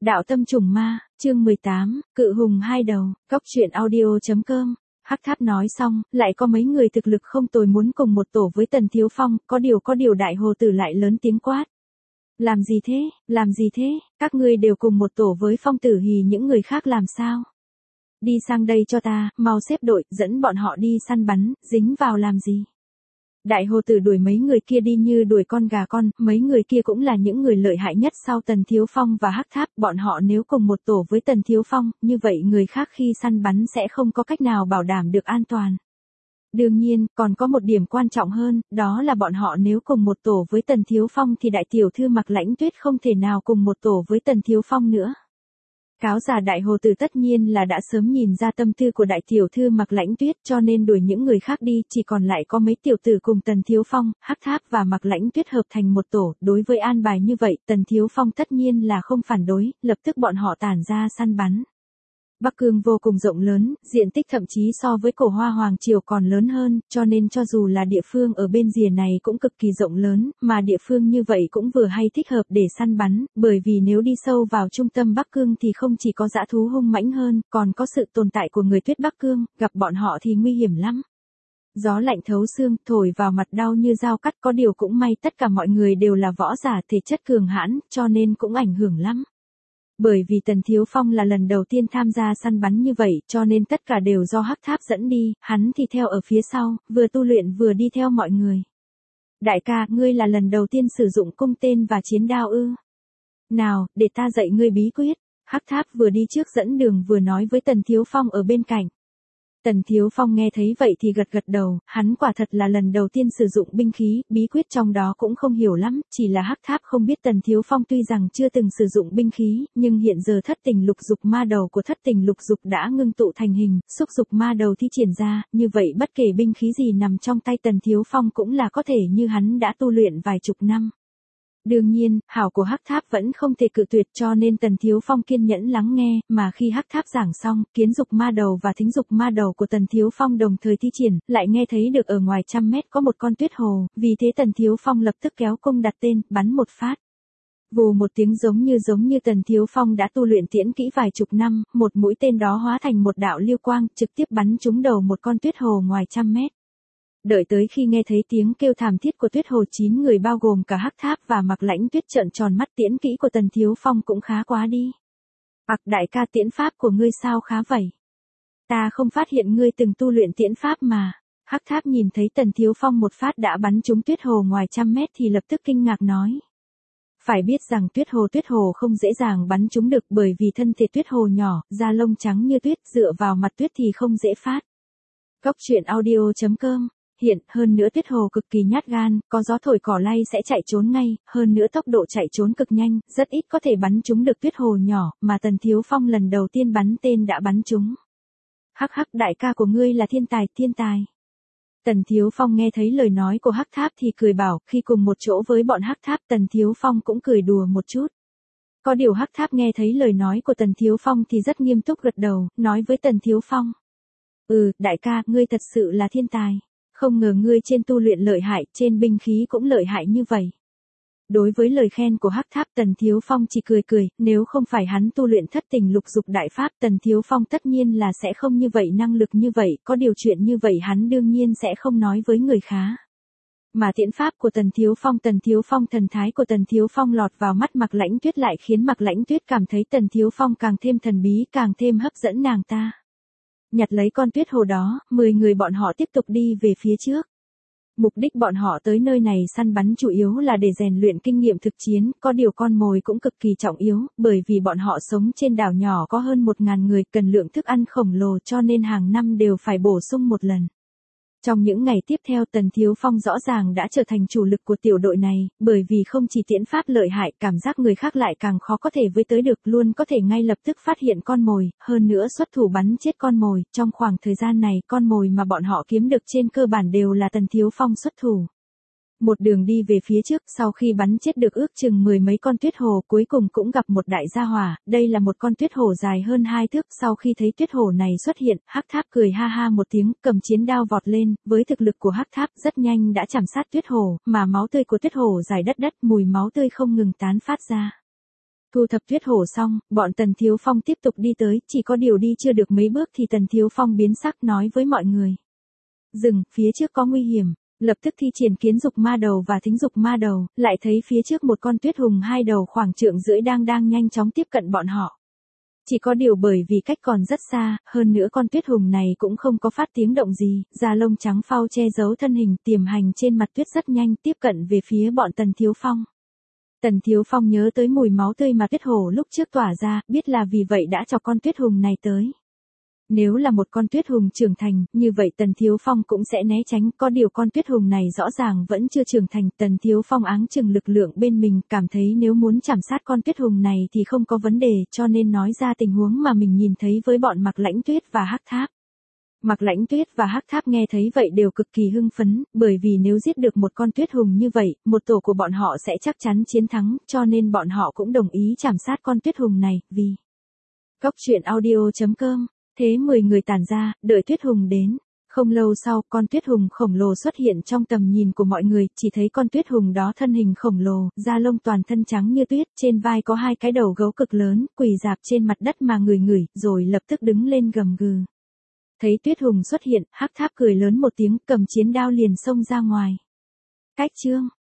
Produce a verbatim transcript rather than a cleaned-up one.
Đạo tâm trùng ma, chương mười tám, cự hùng hai đầu, góc truyện audio.com. Hắc Tháp nói xong, lại có mấy người thực lực không tồi muốn cùng một tổ với Tần Thiếu Phong, có điều có điều Đại Hồ Tử lại lớn tiếng quát. Làm gì thế, làm gì thế, các ngươi đều cùng một tổ với Phong Tử Hì, những người khác làm sao? Đi sang đây cho ta, mau xếp đội, dẫn bọn họ đi săn bắn, dính vào làm gì? Đại Hồ Tử đuổi mấy người kia đi như đuổi con gà con, mấy người kia cũng là những người lợi hại nhất sau Tần Thiếu Phong và Hắc Tháp, bọn họ nếu cùng một tổ với Tần Thiếu Phong, như vậy người khác khi săn bắn sẽ không có cách nào bảo đảm được an toàn. Đương nhiên, còn có một điểm quan trọng hơn, đó là bọn họ nếu cùng một tổ với Tần Thiếu Phong thì đại tiểu thư Mặc Lãnh Tuyết không thể nào cùng một tổ với Tần Thiếu Phong nữa. Cáo già Đại Hồ Tử tất nhiên là đã sớm nhìn ra tâm tư của đại tiểu thư Mặc Lãnh Tuyết cho nên đuổi những người khác đi, chỉ còn lại có mấy tiểu tử cùng Tần Thiếu Phong, Hắc Tháp và Mặc Lãnh Tuyết hợp thành một tổ. Đối với an bài như vậy, Tần Thiếu Phong tất nhiên là không phản đối, lập tức bọn họ tản ra săn bắn. Bắc Cương vô cùng rộng lớn, diện tích thậm chí so với cổ Hoa Hoàng Triều còn lớn hơn, cho nên cho dù là địa phương ở bên rìa này cũng cực kỳ rộng lớn, mà địa phương như vậy cũng vừa hay thích hợp để săn bắn, bởi vì nếu đi sâu vào trung tâm Bắc Cương thì không chỉ có dã thú hung mãnh hơn, còn có sự tồn tại của người tuyết Bắc Cương, gặp bọn họ thì nguy hiểm lắm. Gió lạnh thấu xương, thổi vào mặt đau như dao cắt, có điều cũng may tất cả mọi người đều là võ giả thể chất cường hãn, cho nên cũng ảnh hưởng lắm. Bởi vì Tần Thiếu Phong là lần đầu tiên tham gia săn bắn như vậy, cho nên tất cả đều do Hắc Tháp dẫn đi, hắn thì theo ở phía sau, vừa tu luyện vừa đi theo mọi người. Đại ca, ngươi là lần đầu tiên sử dụng cung tên và chiến đao ư? Nào, để ta dạy ngươi bí quyết. Hắc Tháp vừa đi trước dẫn đường vừa nói với Tần Thiếu Phong ở bên cạnh. Tần Thiếu Phong nghe thấy vậy thì gật gật đầu, hắn quả thật là lần đầu tiên sử dụng binh khí, bí quyết trong đó cũng không hiểu lắm, chỉ là Hắc Tháp không biết Tần Thiếu Phong tuy rằng chưa từng sử dụng binh khí, nhưng hiện giờ thất tình lục dục ma đầu của thất tình lục dục đã ngưng tụ thành hình, xúc dục ma đầu thi triển ra, như vậy bất kể binh khí gì nằm trong tay Tần Thiếu Phong cũng là có thể như hắn đã tu luyện vài chục năm. Đương nhiên, hảo của Hắc Tháp vẫn không thể cự tuyệt cho nên Tần Thiếu Phong kiên nhẫn lắng nghe, mà khi Hắc Tháp giảng xong, kiến dục ma đầu và thính dục ma đầu của Tần Thiếu Phong đồng thời thi triển, lại nghe thấy được ở ngoài trăm mét có một con tuyết hồ, vì thế Tần Thiếu Phong lập tức kéo cung đặt tên, bắn một phát. Vù một tiếng giống như giống như Tần Thiếu Phong đã tu luyện tiễn kỹ vài chục năm, một mũi tên đó hóa thành một đạo lưu quang, trực tiếp bắn trúng đầu một con tuyết hồ ngoài trăm mét. Đợi tới khi nghe thấy tiếng kêu thảm thiết của tuyết hồ, chín người bao gồm cả Hắc Tháp và Mặc Lãnh Tuyết trợn tròn mắt, tiễn kỹ của Tần Thiếu Phong cũng khá quá đi. Ặc đại ca, tiễn pháp của ngươi sao khá vậy? Ta không phát hiện ngươi từng tu luyện tiễn pháp mà. Hắc Tháp nhìn thấy Tần Thiếu Phong một phát đã bắn trúng tuyết hồ ngoài trăm mét thì lập tức kinh ngạc nói. Phải biết rằng tuyết hồ tuyết hồ không dễ dàng bắn trúng được bởi vì thân thể tuyết hồ nhỏ, da lông trắng như tuyết, dựa vào mặt tuyết thì không dễ phát. Góc truyện audio.com. Hiện, hơn nữa tuyết hồ cực kỳ nhát gan, có gió thổi cỏ lay sẽ chạy trốn ngay, hơn nữa tốc độ chạy trốn cực nhanh, rất ít có thể bắn trúng được tuyết hồ nhỏ, mà Tần Thiếu Phong lần đầu tiên bắn tên đã bắn trúng. Hắc hắc, đại ca của ngươi là thiên tài, thiên tài. Tần Thiếu Phong nghe thấy lời nói của Hắc Tháp thì cười bảo, khi cùng một chỗ với bọn Hắc Tháp Tần Thiếu Phong cũng cười đùa một chút. Có điều Hắc Tháp nghe thấy lời nói của Tần Thiếu Phong thì rất nghiêm túc gật đầu, nói với Tần Thiếu Phong. Ừ, đại ca, ngươi thật sự là thiên tài. Không ngờ ngươi trên tu luyện lợi hại, trên binh khí cũng lợi hại như vậy. Đối với lời khen của Hắc Tháp, Tần Thiếu Phong chỉ cười cười, nếu không phải hắn tu luyện thất tình lục dục đại pháp, Tần Thiếu Phong tất nhiên là sẽ không như vậy, năng lực như vậy, có điều chuyện như vậy hắn đương nhiên sẽ không nói với người khá. Mà tiễn pháp của Tần Thiếu Phong, Tần Thiếu Phong thần thái của Tần Thiếu Phong lọt vào mắt Mặc Lãnh Tuyết lại khiến Mặc Lãnh Tuyết cảm thấy Tần Thiếu Phong càng thêm thần bí, càng thêm hấp dẫn nàng ta. Nhặt lấy con tuyết hồ đó, mười người bọn họ tiếp tục đi về phía trước. Mục đích bọn họ tới nơi này săn bắn chủ yếu là để rèn luyện kinh nghiệm thực chiến, có điều con mồi cũng cực kỳ trọng yếu, bởi vì bọn họ sống trên đảo nhỏ có hơn một ngàn người, cần lượng thức ăn khổng lồ cho nên hàng năm đều phải bổ sung một lần. Trong những ngày tiếp theo Tần Thiếu Phong rõ ràng đã trở thành chủ lực của tiểu đội này, bởi vì không chỉ tiễn pháp lợi hại, cảm giác người khác lại càng khó có thể với tới được, luôn có thể ngay lập tức phát hiện con mồi, hơn nữa xuất thủ bắn chết con mồi, trong khoảng thời gian này con mồi mà bọn họ kiếm được trên cơ bản đều là Tần Thiếu Phong xuất thủ. Một đường đi về phía trước, sau khi bắn chết được ước chừng mười mấy con tuyết hồ, cuối cùng cũng gặp một đại gia hỏa, đây là một con tuyết hồ dài hơn hai thước, sau khi thấy tuyết hồ này xuất hiện, Hắc Tháp cười ha ha một tiếng, cầm chiến đao vọt lên, với thực lực của Hắc Tháp rất nhanh đã chảm sát tuyết hồ, mà máu tươi của tuyết hồ dài đất đất, mùi máu tươi không ngừng tán phát ra. Thu thập tuyết hổ xong, bọn Tần Thiếu Phong tiếp tục đi tới, chỉ có điều đi chưa được mấy bước thì Tần Thiếu Phong biến sắc nói với mọi người. Dừng, phía trước có nguy hiểm. Lập tức thi triển kiến dục ma đầu và thính dục ma đầu, lại thấy phía trước một con tuyết hùng hai đầu khoảng trượng rưỡi đang đang nhanh chóng tiếp cận bọn họ. Chỉ có điều bởi vì cách còn rất xa, hơn nữa con tuyết hùng này cũng không có phát tiếng động gì, da lông trắng phau che giấu thân hình tiềm hành trên mặt tuyết rất nhanh tiếp cận về phía bọn Tần Thiếu Phong. Tần Thiếu Phong nhớ tới mùi máu tươi mà tuyết hổ lúc trước tỏa ra, biết là vì vậy đã cho con tuyết hùng này tới. Nếu là một con tuyết hùng trưởng thành, như vậy Tần Thiếu Phong cũng sẽ né tránh, có điều con tuyết hùng này rõ ràng vẫn chưa trưởng thành. Tần Thiếu Phong áng chừng lực lượng bên mình, cảm thấy nếu muốn chảm sát con tuyết hùng này thì không có vấn đề, cho nên nói ra tình huống mà mình nhìn thấy với bọn Mạc Lãnh Tuyết và Hắc Tháp. Mạc Lãnh Tuyết và Hắc Tháp nghe thấy vậy đều cực kỳ hưng phấn, bởi vì nếu giết được một con tuyết hùng như vậy, một tổ của bọn họ sẽ chắc chắn chiến thắng, cho nên bọn họ cũng đồng ý chảm sát con tuyết hùng này, vì Cốc truyện audio chấm com. Thế mười người tản ra, đợi tuyết hùng đến. Không lâu sau, con tuyết hùng khổng lồ xuất hiện trong tầm nhìn của mọi người, chỉ thấy con tuyết hùng đó thân hình khổng lồ, da lông toàn thân trắng như tuyết, trên vai có hai cái đầu gấu cực lớn, quỳ rạp trên mặt đất mà ngửi ngửi, rồi lập tức đứng lên gầm gừ. Thấy tuyết hùng xuất hiện, Hắc Tháp cười lớn một tiếng, cầm chiến đao liền xông ra ngoài. Cách chương